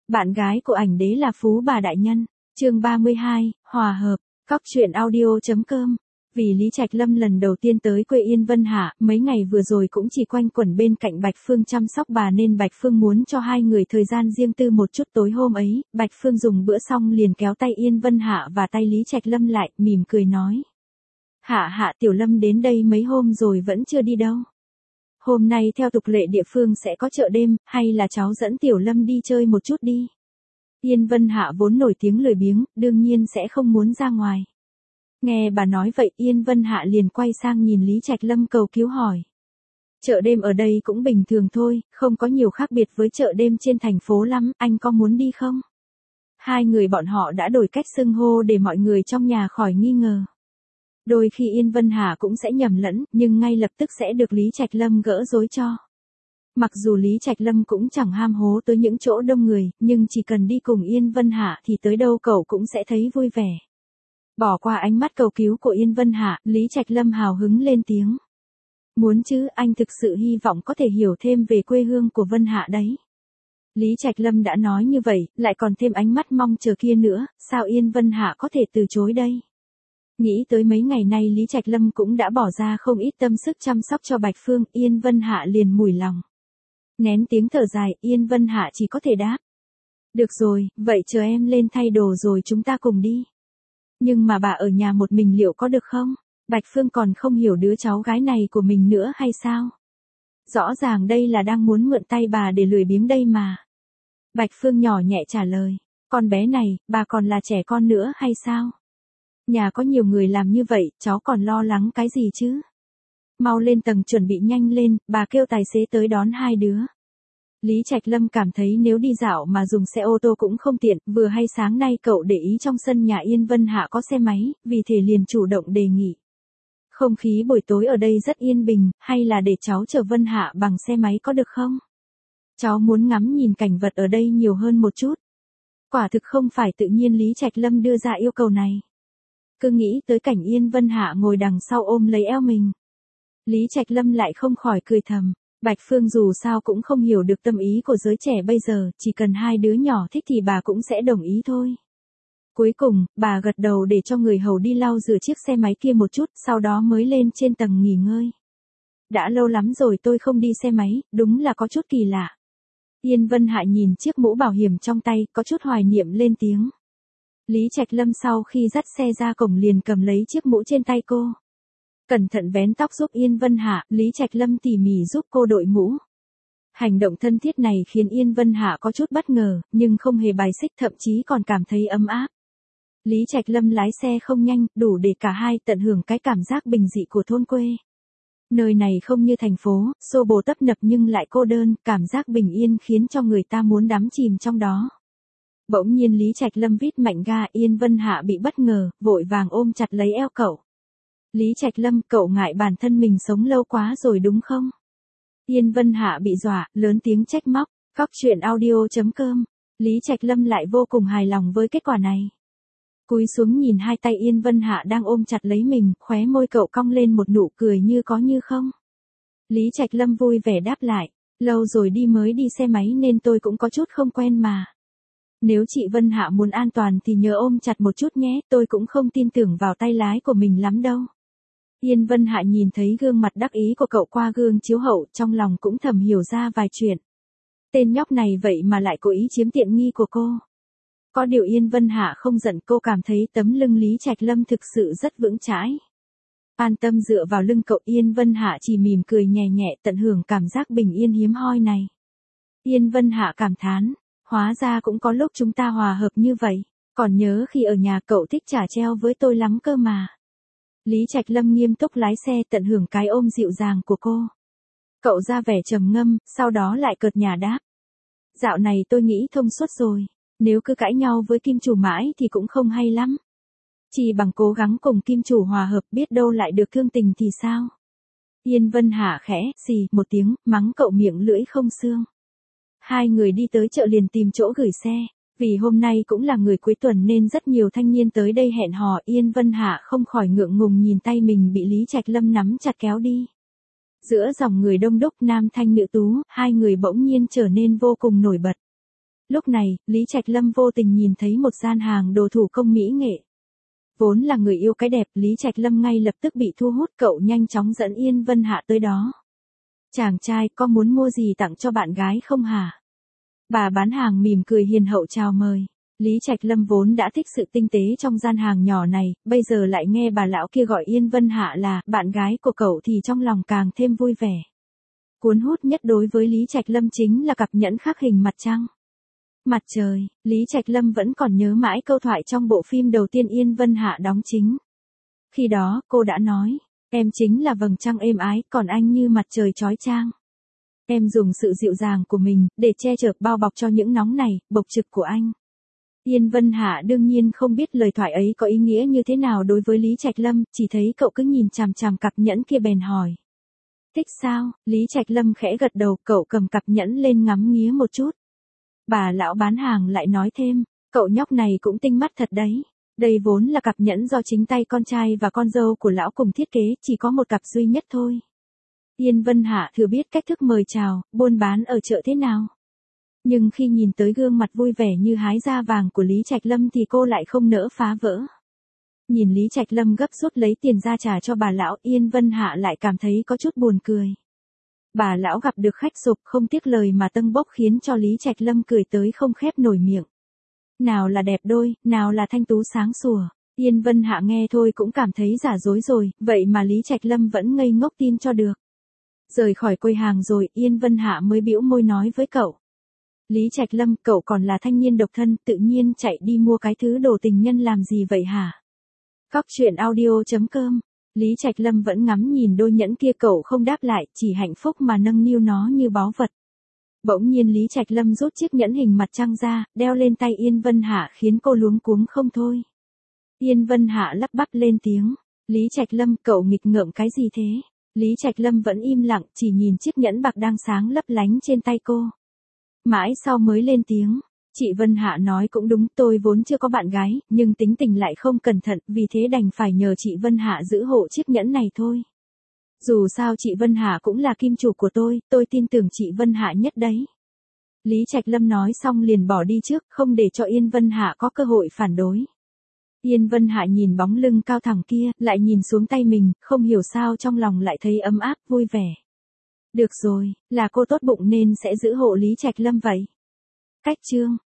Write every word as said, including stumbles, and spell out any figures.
Bạn gái của ảnh đế là phú bà đại nhân. Chương ba mươi hai, hòa hợp. Cóc truyện audio chấm com. Vì Lý Trạch Lâm lần đầu tiên tới quê Yên Vân Hạ, mấy ngày vừa rồi cũng chỉ quanh quẩn bên cạnh Bạch Phương chăm sóc bà nên Bạch Phương muốn cho hai người thời gian riêng tư một chút. Tối hôm ấy, Bạch Phương dùng bữa xong liền kéo tay Yên Vân Hạ và tay Lý Trạch Lâm lại, mỉm cười nói. Hạ hạ Tiểu Lâm đến đây mấy hôm rồi vẫn chưa đi đâu. Hôm nay theo tục lệ địa phương sẽ có chợ đêm, hay là cháu dẫn Tiểu Lâm đi chơi một chút đi. Yên Vân Hạ vốn nổi tiếng lười biếng, đương nhiên sẽ không muốn ra ngoài. Nghe bà nói vậy, Yên Vân Hạ liền quay sang nhìn Lý Trạch Lâm cầu cứu hỏi. Chợ đêm ở đây cũng bình thường thôi, không có nhiều khác biệt với chợ đêm trên thành phố lắm, anh có muốn đi không? Hai người bọn họ đã đổi cách xưng hô để mọi người trong nhà khỏi nghi ngờ. Đôi khi Yên Vân Hạ cũng sẽ nhầm lẫn, nhưng ngay lập tức sẽ được Lý Trạch Lâm gỡ rối cho. Mặc dù Lý Trạch Lâm cũng chẳng ham hố tới những chỗ đông người, nhưng chỉ cần đi cùng Yên Vân Hạ thì tới đâu cậu cũng sẽ thấy vui vẻ. Bỏ qua ánh mắt cầu cứu của Yên Vân Hạ, Lý Trạch Lâm hào hứng lên tiếng. Muốn chứ, anh thực sự hy vọng có thể hiểu thêm về quê hương của Vân Hạ đấy. Lý Trạch Lâm đã nói như vậy, lại còn thêm ánh mắt mong chờ kia nữa, sao Yên Vân Hạ có thể từ chối đây? Nghĩ tới mấy ngày nay Lý Trạch Lâm cũng đã bỏ ra không ít tâm sức chăm sóc cho Bạch Phương, Yên Vân Hạ liền mủi lòng. Nén tiếng thở dài, Yên Vân Hạ chỉ có thể đáp. Được rồi, vậy chờ em lên thay đồ rồi chúng ta cùng đi. Nhưng mà bà ở nhà một mình liệu có được không? Bạch Phương còn không hiểu đứa cháu gái này của mình nữa hay sao? Rõ ràng đây là đang muốn mượn tay bà để lười biếng đây mà. Bạch Phương nhỏ nhẹ trả lời. Con bé này, bà còn là trẻ con nữa hay sao? Nhà có nhiều người làm như vậy, cháu còn lo lắng cái gì chứ? Mau lên tầng chuẩn bị nhanh lên, bà kêu tài xế tới đón hai đứa. Lý Trạch Lâm cảm thấy nếu đi dạo mà dùng xe ô tô cũng không tiện, vừa hay sáng nay cậu để ý trong sân nhà Yên Vân Hạ có xe máy, vì thế liền chủ động đề nghị. Không khí buổi tối ở đây rất yên bình, hay là để cháu chở Vân Hạ bằng xe máy có được không? Cháu muốn ngắm nhìn cảnh vật ở đây nhiều hơn một chút. Quả thực không phải tự nhiên Lý Trạch Lâm đưa ra yêu cầu này. Cứ nghĩ tới cảnh Yên Vân Hạ ngồi đằng sau ôm lấy eo mình. Lý Trạch Lâm lại không khỏi cười thầm. Bạch Phương dù sao cũng không hiểu được tâm ý của giới trẻ bây giờ, chỉ cần hai đứa nhỏ thích thì bà cũng sẽ đồng ý thôi. Cuối cùng, bà gật đầu để cho người hầu đi lau rửa chiếc xe máy kia một chút, sau đó mới lên trên tầng nghỉ ngơi. Đã lâu lắm rồi tôi không đi xe máy, đúng là có chút kỳ lạ. Yên Vân Hạ nhìn chiếc mũ bảo hiểm trong tay, có chút hoài niệm lên tiếng. Lý Trạch Lâm sau khi dắt xe ra cổng liền cầm lấy chiếc mũ trên tay cô. Cẩn thận vén tóc giúp Yên Vân Hạ, Lý Trạch Lâm tỉ mỉ giúp cô đội mũ. Hành động thân thiết này khiến Yên Vân Hạ có chút bất ngờ, nhưng không hề bài xích, thậm chí còn cảm thấy ấm áp. Lý Trạch Lâm lái xe không nhanh, đủ để cả hai tận hưởng cái cảm giác bình dị của thôn quê. Nơi này không như thành phố, xô bồ tấp nập nhưng lại cô đơn, cảm giác bình yên khiến cho người ta muốn đắm chìm trong đó. Bỗng nhiên Lý Trạch Lâm vít mạnh ga, Yên Vân Hạ bị bất ngờ, vội vàng ôm chặt lấy eo cậu. Lý Trạch Lâm, cậu ngại bản thân mình sống lâu quá rồi đúng không? Yên Vân Hạ bị dọa, lớn tiếng trách móc. Cóc truyện audio chấm com. Lý Trạch Lâm lại vô cùng hài lòng với kết quả này. Cúi xuống nhìn hai tay Yên Vân Hạ đang ôm chặt lấy mình, khóe môi cậu cong lên một nụ cười như có như không. Lý Trạch Lâm vui vẻ đáp lại. Lâu rồi đi mới đi xe máy nên tôi cũng có chút không quen mà. Nếu chị Vân Hạ muốn an toàn thì nhớ ôm chặt một chút nhé, tôi cũng không tin tưởng vào tay lái của mình lắm đâu. Yên Vân Hạ nhìn thấy gương mặt đắc ý của cậu qua gương chiếu hậu, trong lòng cũng thầm hiểu ra vài chuyện. Tên nhóc này vậy mà lại cố ý chiếm tiện nghi của cô. Có điều Yên Vân Hạ không giận, cô cảm thấy tấm lưng Lý Trạch Lâm thực sự rất vững chãi. An tâm dựa vào lưng cậu, Yên Vân Hạ chỉ mỉm cười nhẹ nhẹ tận hưởng cảm giác bình yên hiếm hoi này. Yên Vân Hạ cảm thán, hóa ra cũng có lúc chúng ta hòa hợp như vậy, còn nhớ khi ở nhà cậu thích chả treo với tôi lắm cơ mà. Lý Trạch Lâm nghiêm túc lái xe tận hưởng cái ôm dịu dàng của cô. Cậu ra vẻ trầm ngâm, sau đó lại cợt nhả đáp. Dạo này tôi nghĩ thông suốt rồi, nếu cứ cãi nhau với kim chủ mãi thì cũng không hay lắm. Chỉ bằng cố gắng cùng kim chủ hòa hợp biết đâu lại được thương tình thì sao. Yên Vân Hạ khẽ, xì, một tiếng, mắng cậu miệng lưỡi không xương. Hai người đi tới chợ liền tìm chỗ gửi xe. Vì hôm nay cũng là người cuối tuần nên rất nhiều thanh niên tới đây hẹn hò, Yên Vân Hạ không khỏi ngượng ngùng nhìn tay mình bị Lý Trạch Lâm nắm chặt kéo đi. Giữa dòng người đông đúc nam thanh nữ tú, hai người bỗng nhiên trở nên vô cùng nổi bật. Lúc này, Lý Trạch Lâm vô tình nhìn thấy một gian hàng đồ thủ công mỹ nghệ. Vốn là người yêu cái đẹp, Lý Trạch Lâm ngay lập tức bị thu hút, cậu nhanh chóng dẫn Yên Vân Hạ tới đó. Chàng trai, có muốn mua gì tặng cho bạn gái không hả? Bà bán hàng mỉm cười hiền hậu chào mời. Lý Trạch Lâm vốn đã thích sự tinh tế trong gian hàng nhỏ này, bây giờ lại nghe bà lão kia gọi Yên Vân Hạ là bạn gái của cậu thì trong lòng càng thêm vui vẻ. Cuốn hút nhất đối với Lý Trạch Lâm chính là cặp nhẫn khắc hình mặt trăng. Mặt trời, Lý Trạch Lâm vẫn còn nhớ mãi câu thoại trong bộ phim đầu tiên Yên Vân Hạ đóng chính. Khi đó, cô đã nói, em chính là vầng trăng êm ái, còn anh như mặt trời chói chang. Em dùng sự dịu dàng của mình, để che chở bao bọc cho những nóng này, bộc trực của anh. Yên Vân Hạ đương nhiên không biết lời thoại ấy có ý nghĩa như thế nào đối với Lý Trạch Lâm, chỉ thấy cậu cứ nhìn chằm chằm cặp nhẫn kia bèn hỏi. Thích sao? Lý Trạch Lâm khẽ gật đầu, cậu cầm cặp nhẫn lên ngắm nghía một chút. Bà lão bán hàng lại nói thêm, cậu nhóc này cũng tinh mắt thật đấy. Đây vốn là cặp nhẫn do chính tay con trai và con dâu của lão cùng thiết kế, chỉ có một cặp duy nhất thôi. Yên Vân Hạ thừa biết cách thức mời chào, buôn bán ở chợ thế nào. Nhưng khi nhìn tới gương mặt vui vẻ như hái da vàng của Lý Trạch Lâm thì cô lại không nỡ phá vỡ. Nhìn Lý Trạch Lâm gấp rút lấy tiền ra trả cho bà lão, Yên Vân Hạ lại cảm thấy có chút buồn cười. Bà lão gặp được khách sụp không tiếc lời mà tâng bốc khiến cho Lý Trạch Lâm cười tới không khép nổi miệng. Nào là đẹp đôi, nào là thanh tú sáng sủa. Yên Vân Hạ nghe thôi cũng cảm thấy giả dối rồi, vậy mà Lý Trạch Lâm vẫn ngây ngốc tin cho được. Rời khỏi quầy hàng rồi, Yên Vân Hạ mới bĩu môi nói với cậu. Lý Trạch Lâm, cậu còn là thanh niên độc thân, tự nhiên chạy đi mua cái thứ đồ tình nhân làm gì vậy hả? Cóc truyện audio chấm com. Lý Trạch Lâm vẫn ngắm nhìn đôi nhẫn kia, cậu không đáp lại, chỉ hạnh phúc mà nâng niu nó như báu vật. Bỗng nhiên Lý Trạch Lâm rút chiếc nhẫn hình mặt trăng ra, đeo lên tay Yên Vân Hạ khiến cô luống cuống không thôi. Yên Vân Hạ lắp bắp lên tiếng. Lý Trạch Lâm, cậu nghịch ngợm cái gì thế? Lý Trạch Lâm vẫn im lặng, chỉ nhìn chiếc nhẫn bạc đang sáng lấp lánh trên tay cô. Mãi sau mới lên tiếng. Chị Vân Hạ nói cũng đúng, tôi vốn chưa có bạn gái, nhưng tính tình lại không cẩn thận, vì thế đành phải nhờ chị Vân Hạ giữ hộ chiếc nhẫn này thôi. Dù sao chị Vân Hạ cũng là kim chủ của tôi, tôi tin tưởng chị Vân Hạ nhất đấy. Lý Trạch Lâm nói xong liền bỏ đi trước, không để cho Yên Vân Hạ có cơ hội phản đối. Yên Vân Hạ nhìn bóng lưng cao thẳng kia, lại nhìn xuống tay mình, không hiểu sao trong lòng lại thấy ấm áp, vui vẻ. Được rồi, là cô tốt bụng nên sẽ giữ hộ Lý Trạch Lâm vậy. Cách chương